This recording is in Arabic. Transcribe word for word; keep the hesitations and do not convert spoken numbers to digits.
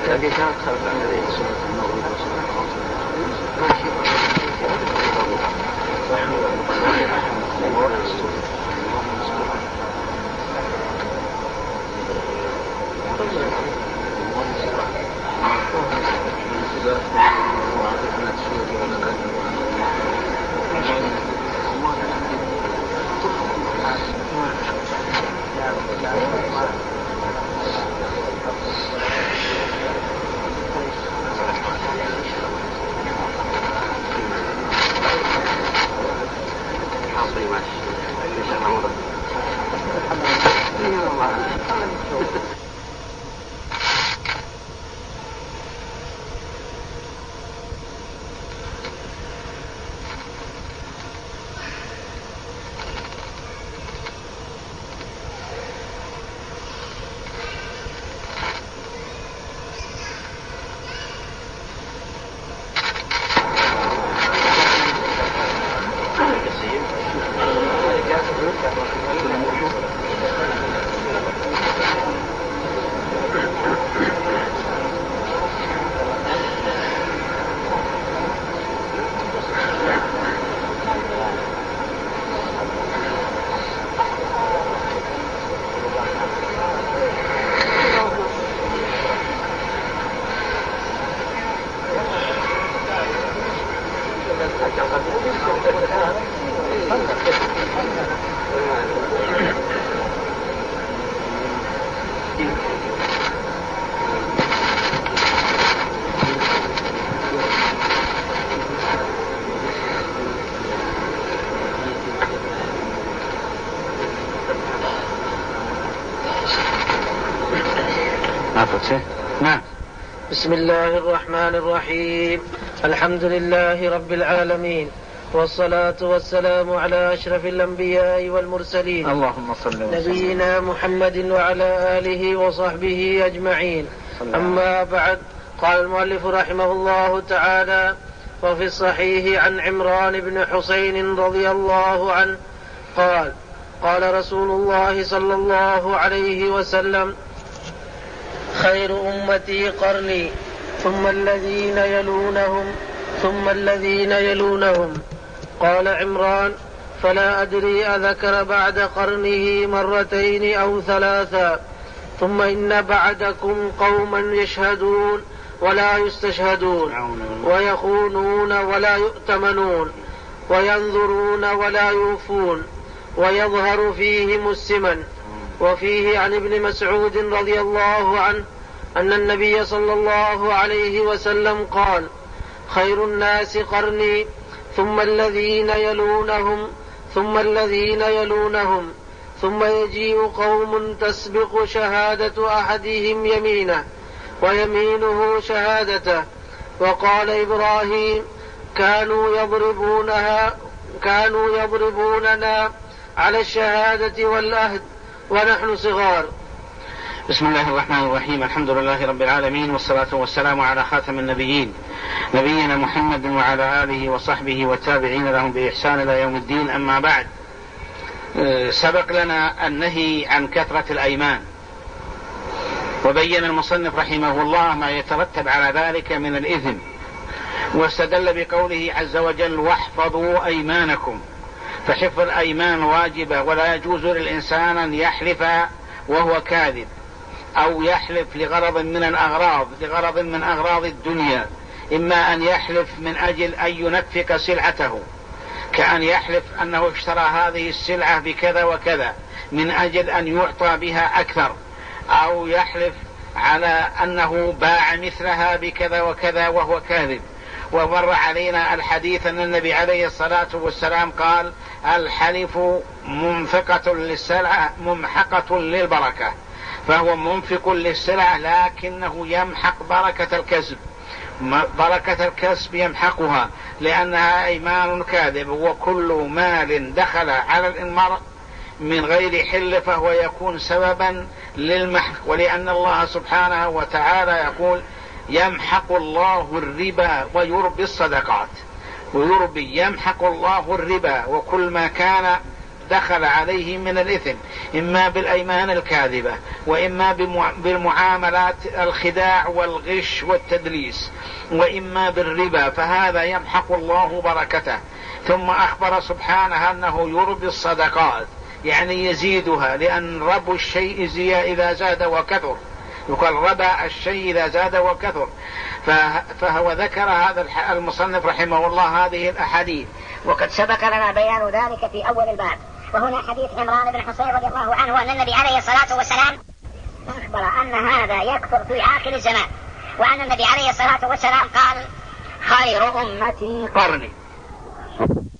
لكن كانت خلف عن النبي سنة المغرب وسنة ماشي نعم. بسم الله الرحمن الرحيم. الحمد لله رب العالمين، والصلاة والسلام على أشرف الأنبياء والمرسلين، اللهم صل وسلم نبينا محمد وعلى آله وصحبه أجمعين. أما بعد، قال المؤلف رحمه الله تعالى: وفي الصحيح عن عمران بن حسين رضي الله عنه قال: قال رسول الله صلى الله عليه وسلم: خير أمتي قرني ثم الذين يلونهم ثم الذين يلونهم. قال عمران: فلا أدري أذكر بعد قرنه مرتين أو ثلاثا. ثم إن بعدكم قوما يشهدون ولا يستشهدون، ويخونون ولا يؤتمنون، وينظرون ولا يوفون، ويظهر فيهم السمن. وفيه عن ابن مسعود رضي الله عنه أن النبي صلى الله عليه وسلم قال: خير الناس قرني ثم الذين يلونهم ثم الذين يلونهم ثم يجيء قوم تسبق شهادة أحدهم يمينه ويمينه شهادته. وقال إبراهيم: كانوا يضربونها كانوا يضربوننا على الشهادة والأهد ونحن صغار. بسم الله الرحمن الرحيم. الحمد لله رب العالمين، والصلاة والسلام على خاتم النبيين نبينا محمد وعلى آله وصحبه والتابعين لهم بإحسان إلى يوم الدين. أما بعد، سبق لنا النهي عن كثرة الأيمان، وبين المصنف رحمه الله ما يترتب على ذلك من الإثم، واستدل بقوله عز وجل: واحفظوا أيمانكم. فحفظ الأيمان واجبة، ولا يجوز للإنسان أن يحلف وهو كاذب، أو يحلف لغرض من الأغراض لغرض من أغراض الدنيا، إما أن يحلف من أجل أن ينفق سلعته، كأن يحلف أنه اشترى هذه السلعة بكذا وكذا من أجل أن يعطى بها أكثر، أو يحلف على أنه باع مثلها بكذا وكذا وهو كاذب. ومر علينا الحديث أن النبي عليه الصلاة والسلام قال: الحلف منفقة للسلعة ممحقة للبركة، فهو منفق للسلعة لكنه يمحق بركة الكسب، بركة الكسب يمحقها، لأنها أيمان كاذب. وكل مال دخل على المرء من غير حل فهو يكون سببا للمحق، ولأن الله سبحانه وتعالى يقول: يمحق الله الربا ويربي الصدقات. ويربي يمحق الله الربا، وكل ما كان دخل عليه من الإثم، إما بالأيمان الكاذبة، وإما بالمعاملات الخداع والغش والتدليس، وإما بالربا، فهذا يمحق الله بركته. ثم أخبر سبحانه أنه يربي الصدقات، يعني يزيدها، لأن ربو الشيء إذا زاد وكثر، يقال ربا الشيء إذا زاد وكثر. فهو ذكر هذا المصنف رحمه الله هذه الأحاديث، وقد سبق لنا بيان ذلك في أول الباب. وهنا حديث عمران بن حصين رضي الله عنه أن النبي عليه الصلاة والسلام أخبر أن هذا يكثر في آخر الزمان، وأن النبي عليه الصلاة والسلام قال: خير أمتي قرني.